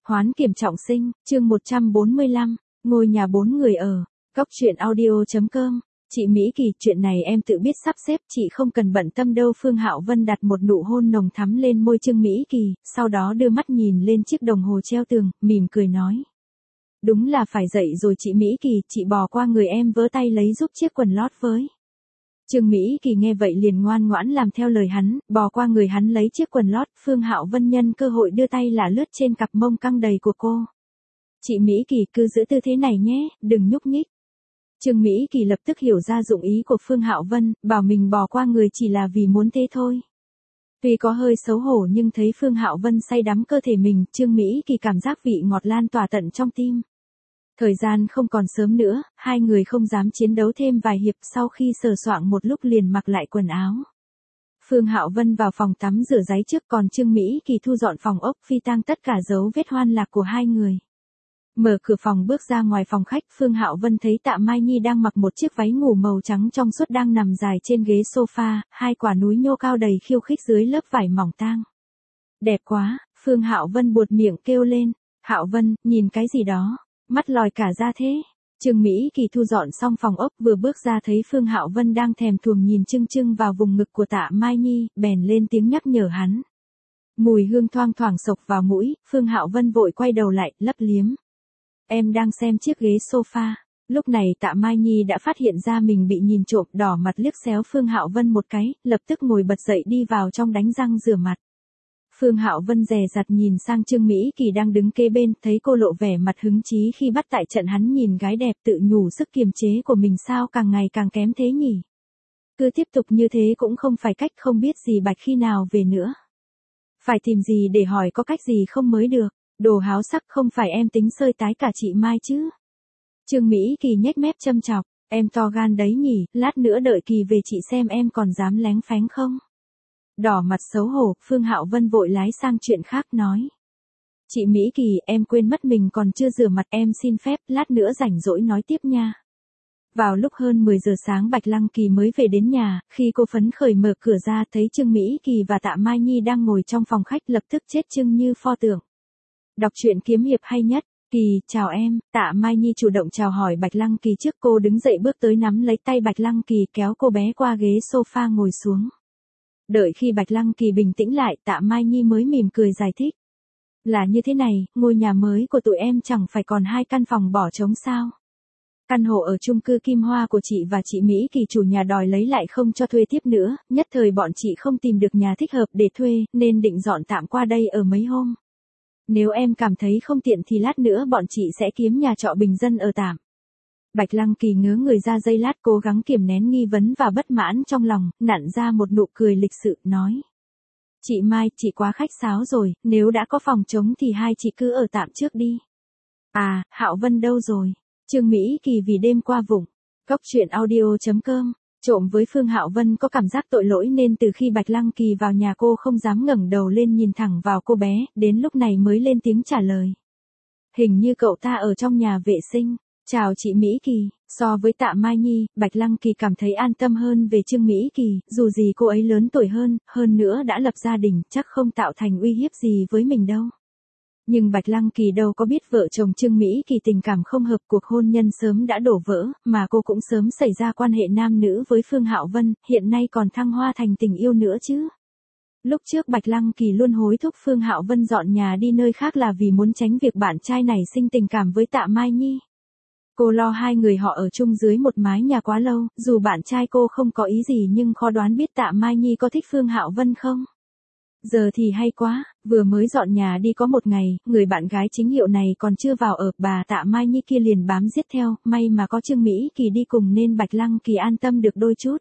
Hoán kiểm trọng sinh, chương 145, ngôi nhà 4 người ở, Cóc truyện audio.com. Chị Mỹ Kỳ, chuyện này em tự biết sắp xếp, chị không cần bận tâm đâu. Phương Hạo Vân đặt một nụ hôn nồng thắm lên môi Trương Mỹ Kỳ, sau đó đưa mắt nhìn lên chiếc đồng hồ treo tường, mỉm cười nói. Đúng là phải dậy rồi chị Mỹ Kỳ, chị bò qua người em vớ tay lấy giúp chiếc quần lót với. Trương Mỹ Kỳ nghe vậy liền ngoan ngoãn làm theo lời hắn, bò qua người hắn lấy chiếc quần lót. Phương Hạo Vân nhân cơ hội đưa tay lả lướt trên cặp mông căng đầy của cô. Chị Mỹ Kỳ cứ giữ tư thế này nhé, đừng nhúc nhích. Trương Mỹ Kỳ lập tức hiểu ra dụng ý của Phương Hạo Vân, bảo mình bò qua người chỉ là vì muốn thế thôi. Tuy có hơi xấu hổ nhưng thấy Phương Hạo Vân say đắm cơ thể mình, Trương Mỹ Kỳ cảm giác vị ngọt lan tỏa tận trong tim. Thời gian không còn sớm nữa, hai người không dám chiến đấu thêm vài hiệp, sau khi sờ soạng một lúc liền mặc lại quần áo. Phương Hạo Vân vào phòng tắm rửa ráy trước, còn Trương Mỹ Kỳ thu dọn phòng ốc, phi tang tất cả dấu vết hoan lạc của hai người. Mở cửa phòng bước ra ngoài phòng khách, Phương Hạo Vân thấy Tạ Mai Nhi đang mặc một chiếc váy ngủ màu trắng trong suốt đang nằm dài trên ghế sofa, hai quả núi nhô cao đầy khiêu khích dưới lớp vải mỏng tang. Đẹp quá, Phương Hạo Vân buột miệng kêu lên. Hạo Vân, nhìn cái gì đó? Mắt lòi cả ra thế. Trương Mỹ Kỳ thu dọn xong phòng ốc vừa bước ra thấy Phương Hạo Vân đang thèm thuồng nhìn chưng chưng vào vùng ngực của Tạ Mai Nhi, bèn lên tiếng nhắc nhở hắn. Mùi hương thoang thoảng xộc vào mũi, Phương Hạo Vân vội quay đầu lại, lấp liếm. Em đang xem chiếc ghế sofa. Lúc này Tạ Mai Nhi đã phát hiện ra mình bị nhìn trộm, đỏ mặt liếc xéo Phương Hạo Vân một cái, lập tức ngồi bật dậy đi vào trong đánh răng rửa mặt. Phương Hạo Vân dè dặt nhìn sang Trương Mỹ Kỳ đang đứng kế bên, thấy cô lộ vẻ mặt hứng chí khi bắt tại trận, hắn nhìn gái đẹp tự nhủ sức kiềm chế của mình sao càng ngày càng kém thế nhỉ. Cứ tiếp tục như thế cũng không phải cách, không biết gì Bạch khi nào về nữa. Phải tìm gì để hỏi có cách gì không mới được. Đồ háo sắc, không phải em tính xơi tái cả chị Mai chứ. Trương Mỹ Kỳ nhếch mép châm chọc, em to gan đấy nhỉ, lát nữa đợi Kỳ về chị xem em còn dám lén phén không. Đỏ mặt xấu hổ, Phương Hạo Vân vội lái sang chuyện khác nói. Chị Mỹ Kỳ, em quên mất mình còn chưa rửa mặt, em xin phép, lát nữa rảnh rỗi nói tiếp nha. Vào lúc hơn 10 giờ sáng Bạch Lăng Kỳ mới về đến nhà, khi cô phấn khởi mở cửa ra thấy Trương Mỹ Kỳ và Tạ Mai Nhi đang ngồi trong phòng khách, lập tức chết chưng như pho tượng. Đọc truyện kiếm hiệp hay nhất. Kỳ, chào em. Tạ Mai Nhi chủ động chào hỏi Bạch Lăng Kỳ trước, cô đứng dậy bước tới nắm lấy tay Bạch Lăng Kỳ kéo cô bé qua ghế sofa ngồi xuống. Đợi khi Bạch Lăng Kỳ bình tĩnh lại, Tạ Mai Nhi mới mỉm cười giải thích. Là như thế này, ngôi nhà mới của tụi em chẳng phải còn 2 căn phòng bỏ trống sao? Căn hộ ở chung cư Kim Hoa của chị và chị Mỹ Kỳ chủ nhà đòi lấy lại không cho thuê tiếp nữa, nhất thời bọn chị không tìm được nhà thích hợp để thuê, nên định dọn tạm qua đây ở mấy hôm. Nếu em cảm thấy không tiện thì lát nữa bọn chị sẽ kiếm nhà trọ bình dân ở tạm. Bạch Lăng Kỳ ngớ người ra giây lát, cố gắng kiềm nén nghi vấn và bất mãn trong lòng, nặn ra một nụ cười lịch sự, nói. Chị Mai, chị quá khách sáo rồi, nếu đã có phòng trống thì hai chị cứ ở tạm trước đi. À, Hạo Vân đâu rồi? Trương Mỹ Kỳ vì đêm qua vụng. Cóc truyện audio.com. Trộm với Phương Hạo Vân có cảm giác tội lỗi nên từ khi Bạch Lăng Kỳ vào nhà cô không dám ngẩng đầu lên nhìn thẳng vào cô bé, đến lúc này mới lên tiếng trả lời. Hình như cậu ta ở trong nhà vệ sinh. Chào chị Mỹ Kỳ. So với Tạ Mai Nhi, Bạch Lăng Kỳ cảm thấy an tâm hơn về Trương Mỹ Kỳ, dù gì cô ấy lớn tuổi hơn nữa đã lập gia đình, chắc không tạo thành uy hiếp gì với mình đâu. Nhưng Bạch Lăng Kỳ đâu có biết vợ chồng Trương Mỹ Kỳ tình cảm không hợp, cuộc hôn nhân sớm đã đổ vỡ, mà cô cũng sớm xảy ra quan hệ nam nữ với Phương Hạo Vân, hiện nay còn thăng hoa thành tình yêu nữa chứ. Lúc trước Bạch Lăng Kỳ luôn hối thúc Phương Hạo Vân dọn nhà đi nơi khác là vì muốn tránh việc bạn trai này sinh tình cảm với Tạ Mai Nhi. Cô lo hai người họ ở chung dưới một mái nhà quá lâu, dù bạn trai cô không có ý gì nhưng khó đoán biết Tạ Mai Nhi có thích Phương Hạo Vân không. Giờ thì hay quá, vừa mới dọn nhà đi có một ngày, người bạn gái chính hiệu này còn chưa vào ở, bà Tạ Mai Nhi kia liền bám giết theo, may mà có Trương Mỹ Kỳ đi cùng nên Bạch Lăng Kỳ an tâm được đôi chút.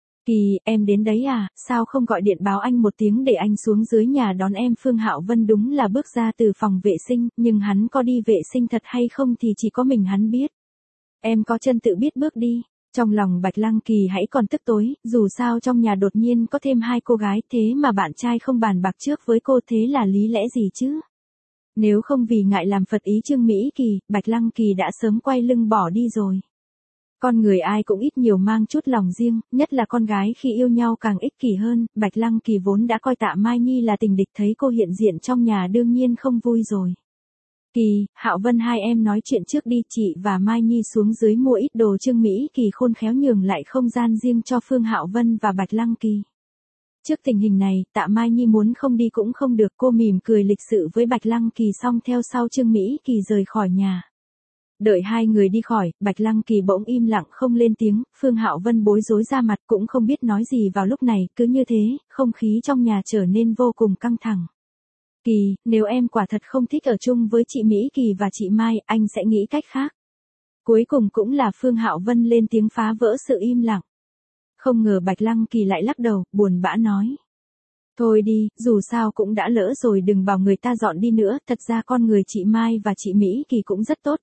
Kỳ, em đến đấy à, sao không gọi điện báo anh một tiếng để anh xuống dưới nhà đón em? Phương Hạo Vân đúng là bước ra từ phòng vệ sinh, nhưng hắn có đi vệ sinh thật hay không thì chỉ có mình hắn biết. Em có chân tự biết bước đi. Trong lòng Bạch Lăng Kỳ hãy còn tức tối, dù sao trong nhà đột nhiên có thêm 2 cô gái, thế mà bạn trai không bàn bạc trước với cô, thế là lý lẽ gì chứ? Nếu không vì ngại làm phật ý Trương Mỹ Kỳ, Bạch Lăng Kỳ đã sớm quay lưng bỏ đi rồi. Con người ai cũng ít nhiều mang chút lòng riêng, nhất là con gái khi yêu nhau càng ích kỷ hơn, Bạch Lăng Kỳ vốn đã coi Tạ Mai Nhi là tình địch, thấy cô hiện diện trong nhà đương nhiên không vui rồi. Kỳ, Hạo Vân hai em nói chuyện trước đi, chị và Mai Nhi xuống dưới mua ít đồ. Trương Mỹ Kỳ khôn khéo nhường lại không gian riêng cho Phương Hạo Vân và Bạch Lăng Kỳ. Trước tình hình này, Tạ Mai Nhi muốn không đi cũng không được, cô mỉm cười lịch sự với Bạch Lăng Kỳ xong theo sau Trương Mỹ Kỳ rời khỏi nhà. Đợi hai người đi khỏi, Bạch Lăng Kỳ bỗng im lặng không lên tiếng, Phương Hạo Vân bối rối ra mặt cũng không biết nói gì vào lúc này, cứ như thế, không khí trong nhà trở nên vô cùng căng thẳng. Kỳ, nếu em quả thật không thích ở chung với chị Mỹ Kỳ và chị Mai, anh sẽ nghĩ cách khác. Cuối cùng cũng là Phương Hạo Vân lên tiếng phá vỡ sự im lặng. Không ngờ Bạch Lăng Kỳ lại lắc đầu, buồn bã nói. Thôi đi, dù sao cũng đã lỡ rồi, đừng bảo người ta dọn đi nữa, thật ra con người chị Mai và chị Mỹ Kỳ cũng rất tốt,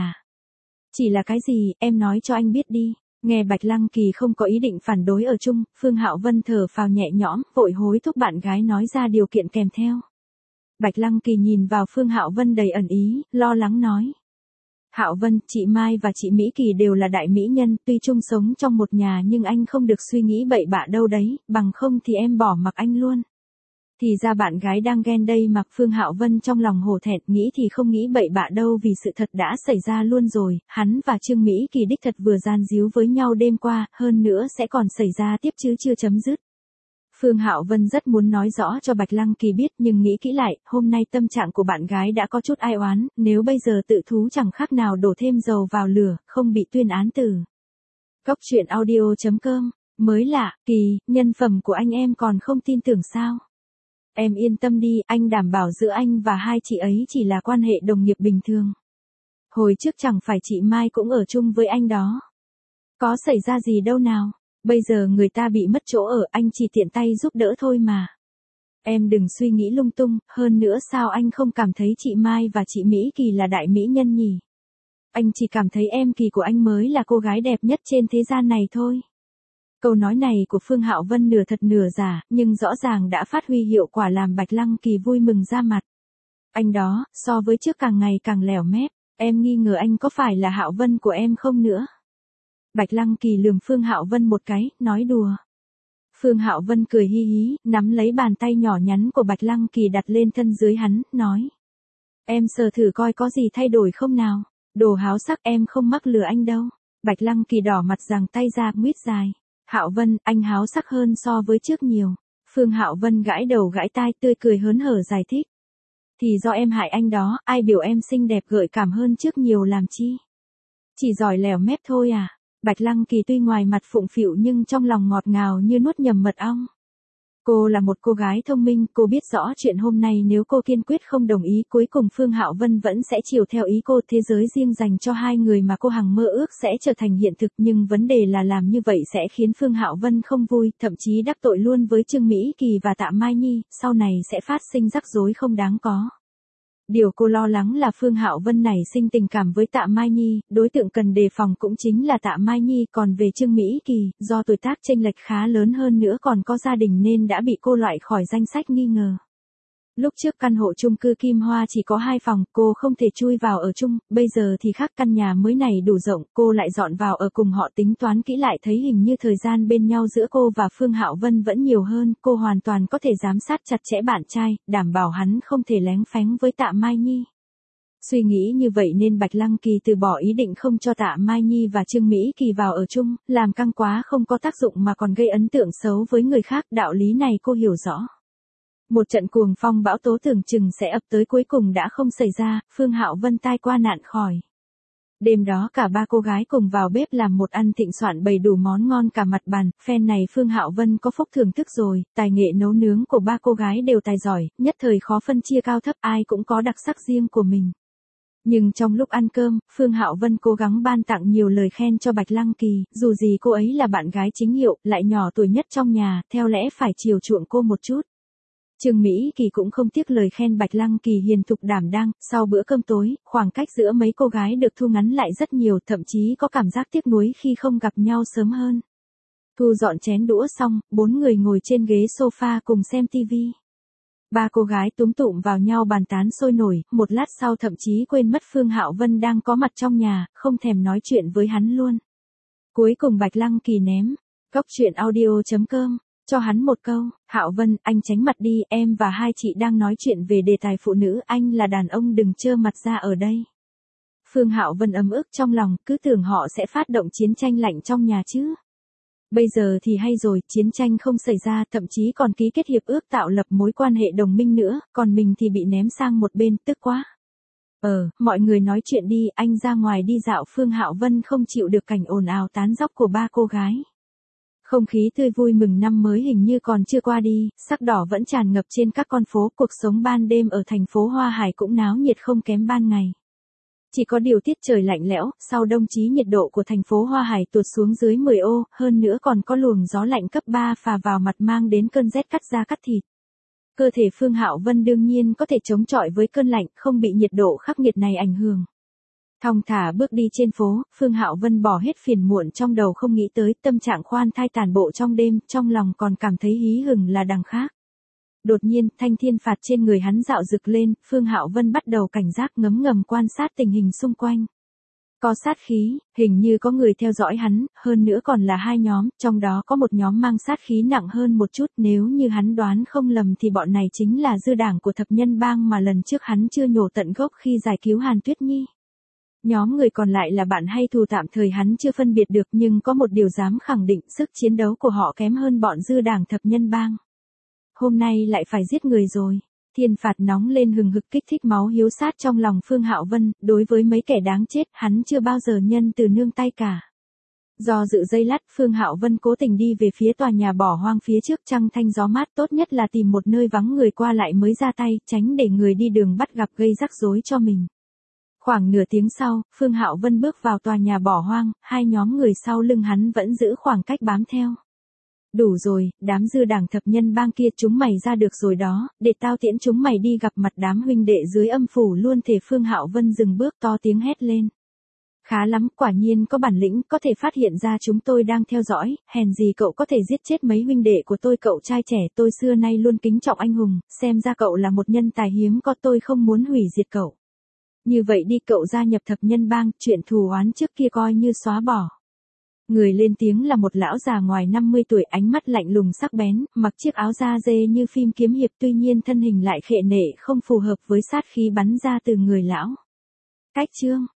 Chỉ là cái gì, em nói cho anh biết đi. Nghe Bạch Lăng Kỳ không có ý định phản đối ở chung, Phương Hạo Vân thở phào nhẹ nhõm, vội hối thúc bạn gái nói ra điều kiện kèm theo. Bạch Lăng Kỳ nhìn vào Phương Hạo Vân đầy ẩn ý, lo lắng nói. Hạo Vân, chị Mai và chị Mỹ Kỳ đều là đại mỹ nhân, tuy chung sống trong một nhà nhưng anh không được suy nghĩ bậy bạ đâu đấy, bằng không thì em bỏ mặc anh luôn. Thì ra bạn gái đang ghen đây mà. Phương Hạo Vân trong lòng hổ thẹn, nghĩ thì không nghĩ bậy bạ đâu vì sự thật đã xảy ra luôn rồi, hắn và Trương Mỹ Kỳ đích thật vừa gian díu với nhau đêm qua, hơn nữa sẽ còn xảy ra tiếp chứ chưa chấm dứt. Phương Hạo Vân rất muốn nói rõ cho Bạch Lăng Kỳ biết nhưng nghĩ kỹ lại, hôm nay tâm trạng của bạn gái đã có chút ai oán, nếu bây giờ tự thú chẳng khác nào đổ thêm dầu vào lửa, không bị tuyên án tử. Cốc truyện audio.com, mới lạ, Kỳ, nhân phẩm của anh em còn không tin tưởng sao? Em yên tâm đi, anh đảm bảo giữa anh và hai chị ấy chỉ là quan hệ đồng nghiệp bình thường. Hồi trước chẳng phải chị Mai cũng ở chung với anh đó. Có xảy ra gì đâu nào. Bây giờ người ta bị mất chỗ ở, anh chỉ tiện tay giúp đỡ thôi mà. Em đừng suy nghĩ lung tung, hơn nữa sao anh không cảm thấy chị Mai và chị Mỹ Kỳ là đại mỹ nhân nhỉ? Anh chỉ cảm thấy em Kỳ của anh mới là cô gái đẹp nhất trên thế gian này thôi. Câu nói này của Phương Hạo Vân nửa thật nửa giả, nhưng rõ ràng đã phát huy hiệu quả làm Bạch Lăng Kỳ vui mừng ra mặt. Anh đó, so với trước càng ngày càng lẻo mép, em nghi ngờ anh có phải là Hạo Vân của em không nữa? Bạch Lăng Kỳ lườm Phương Hạo Vân một cái, nói đùa. Phương Hạo Vân cười hi hí, nắm lấy bàn tay nhỏ nhắn của Bạch Lăng Kỳ đặt lên thân dưới hắn, nói. Em sờ thử coi có gì thay đổi không nào, đồ háo sắc, em không mắc lừa anh đâu. Bạch Lăng Kỳ đỏ mặt giằng tay ra, nguyết dài. Hạo Vân, anh háo sắc hơn so với trước nhiều. Phương Hạo Vân gãi đầu gãi tai, tươi cười hớn hở giải thích. Thì do em hại anh đó, ai biểu em xinh đẹp gợi cảm hơn trước nhiều làm chi. Chỉ giỏi lèo mép thôi à. Bạch Lăng Kỳ tuy ngoài mặt phụng phịu nhưng trong lòng ngọt ngào như nuốt nhầm mật ong. Cô là một cô gái thông minh, cô biết rõ chuyện hôm nay nếu cô kiên quyết không đồng ý, cuối cùng Phương Hạo Vân vẫn sẽ chiều theo ý cô. Thế giới riêng dành cho hai người mà cô hằng mơ ước sẽ trở thành hiện thực, nhưng vấn đề là làm như vậy sẽ khiến Phương Hạo Vân không vui, thậm chí đắc tội luôn với Trương Mỹ Kỳ và Tạ Mai Nhi, sau này sẽ phát sinh rắc rối không đáng có. Điều cô lo lắng là Phương Hạo Vân nảy sinh tình cảm với Tạ Mai Nhi, đối tượng cần đề phòng cũng chính là Tạ Mai Nhi, còn về Trương Mỹ Kỳ, do tuổi tác chênh lệch khá lớn hơn nữa còn có gia đình nên đã bị cô loại khỏi danh sách nghi ngờ. Lúc trước căn hộ chung cư Kim Hoa chỉ có 2 phòng, cô không thể chui vào ở chung, bây giờ thì khác, căn nhà mới này đủ rộng, cô lại dọn vào ở cùng họ. Tính toán kỹ lại thấy hình như thời gian bên nhau giữa cô và Phương Hạo Vân vẫn nhiều hơn, cô hoàn toàn có thể giám sát chặt chẽ bạn trai, đảm bảo hắn không thể léng phén với Tạ Mai Nhi. Suy nghĩ như vậy nên Bạch Lăng Kỳ từ bỏ ý định không cho Tạ Mai Nhi và Trương Mỹ Kỳ vào ở chung, làm căng quá không có tác dụng mà còn gây ấn tượng xấu với người khác, đạo lý này cô hiểu rõ. Một trận cuồng phong bão tố tưởng chừng sẽ ập tới cuối cùng đã không xảy ra, Phương Hạo Vân tai qua nạn khỏi. Đêm đó cả ba cô gái cùng vào bếp làm một ăn thịnh soạn bày đủ món ngon cả mặt bàn, phen này Phương Hạo Vân có phúc thưởng thức rồi, tài nghệ nấu nướng của ba cô gái đều tài giỏi, nhất thời khó phân chia cao thấp, ai cũng có đặc sắc riêng của mình. Nhưng trong lúc ăn cơm, Phương Hạo Vân cố gắng ban tặng nhiều lời khen cho Bạch Lăng Kỳ, dù gì cô ấy là bạn gái chính hiệu, lại nhỏ tuổi nhất trong nhà, theo lẽ phải chiều chuộng cô một chút. Trương Mỹ Kỳ cũng không tiếc lời khen Bạch Lăng Kỳ hiền thục đảm đang, sau bữa cơm tối, khoảng cách giữa mấy cô gái được thu ngắn lại rất nhiều, thậm chí có cảm giác tiếc nuối khi không gặp nhau sớm hơn. Thu dọn chén đũa xong, 4 người ngồi trên ghế sofa cùng xem tivi. Ba cô gái túm tụm vào nhau bàn tán sôi nổi, một lát sau thậm chí quên mất Phương Hạo Vân đang có mặt trong nhà, không thèm nói chuyện với hắn luôn. Cuối cùng Bạch Lăng Kỳ ném. Cốc truyện audio.com cho hắn một câu, Hạo Vân, anh tránh mặt đi, em và hai chị đang nói chuyện về đề tài phụ nữ, anh là đàn ông đừng trơ mặt ra ở đây. Phương Hạo Vân ấm ức trong lòng, cứ tưởng họ sẽ phát động chiến tranh lạnh trong nhà chứ. Bây giờ thì hay rồi, chiến tranh không xảy ra, thậm chí còn ký kết hiệp ước tạo lập mối quan hệ đồng minh nữa, còn mình thì bị ném sang một bên, tức quá. Mọi người nói chuyện đi, anh ra ngoài đi dạo. Phương Hạo Vân không chịu được cảnh ồn ào tán dóc của ba cô gái. Không khí tươi vui mừng năm mới hình như còn chưa qua đi, sắc đỏ vẫn tràn ngập trên các con phố, cuộc sống ban đêm ở thành phố Hoa Hải cũng náo nhiệt không kém ban ngày. Chỉ có điều tiết trời lạnh lẽo, sau đông chí nhiệt độ của thành phố Hoa Hải tụt xuống dưới 10 ô, hơn nữa còn có luồng gió lạnh cấp 3 phà vào mặt mang đến cơn rét cắt da cắt thịt. Cơ thể Phương Hạo Vân đương nhiên có thể chống chọi với cơn lạnh, không bị nhiệt độ khắc nghiệt này ảnh hưởng. Thong thả bước đi trên phố, Phương Hạo Vân bỏ hết phiền muộn trong đầu, không nghĩ tới tâm trạng khoan thai tàn bộ trong đêm, trong lòng còn cảm thấy hí hửng là đằng khác. Đột nhiên, thanh thiên phạt trên người hắn dạo rực lên, Phương Hạo Vân bắt đầu cảnh giác ngấm ngầm quan sát tình hình xung quanh. Có sát khí, hình như có người theo dõi hắn, hơn nữa còn là hai nhóm, trong đó có một nhóm mang sát khí nặng hơn một chút, nếu như hắn đoán không lầm thì bọn này chính là dư đảng của thập nhân bang mà lần trước hắn chưa nhổ tận gốc khi giải cứu Hàn Tuyết Nhi. Nhóm người còn lại là bạn hay thù tạm thời hắn chưa phân biệt được, nhưng có một điều dám khẳng định, sức chiến đấu của họ kém hơn bọn dư đảng thập nhân bang. Hôm nay lại phải giết người rồi. Thiên phạt nóng lên hừng hực kích thích máu hiếu sát trong lòng Phương Hạo Vân, đối với mấy kẻ đáng chết, hắn chưa bao giờ nhân từ nương tay cả. Do dự giây lát, Phương Hạo Vân cố tình đi về phía tòa nhà bỏ hoang phía trước, trăng thanh gió mát, tốt nhất là tìm một nơi vắng người qua lại mới ra tay, tránh để người đi đường bắt gặp gây rắc rối cho mình. Khoảng nửa tiếng sau, Phương Hạo Vân bước vào tòa nhà bỏ hoang, hai nhóm người sau lưng hắn vẫn giữ khoảng cách bám theo. Đủ rồi, đám dư đảng thập nhân bang kia, chúng mày ra được rồi đó, để tao tiễn chúng mày đi gặp mặt đám huynh đệ dưới âm phủ luôn. Thể Phương Hạo Vân dừng bước, to tiếng hét lên. Khá lắm, quả nhiên có bản lĩnh, có thể phát hiện ra chúng tôi đang theo dõi, hèn gì cậu có thể giết chết mấy huynh đệ của tôi. Cậu trai trẻ, tôi xưa nay luôn kính trọng anh hùng, xem ra cậu là một nhân tài hiếm có, tôi không muốn hủy diệt cậu. Như vậy đi, cậu gia nhập thập nhân bang, chuyện thù oán trước kia coi như xóa bỏ. Người lên tiếng là một lão già ngoài 50 tuổi, ánh mắt lạnh lùng sắc bén, mặc chiếc áo da dê như phim kiếm hiệp, tuy nhiên thân hình lại khệ nệ không phù hợp với sát khí bắn ra từ người lão. Cách chương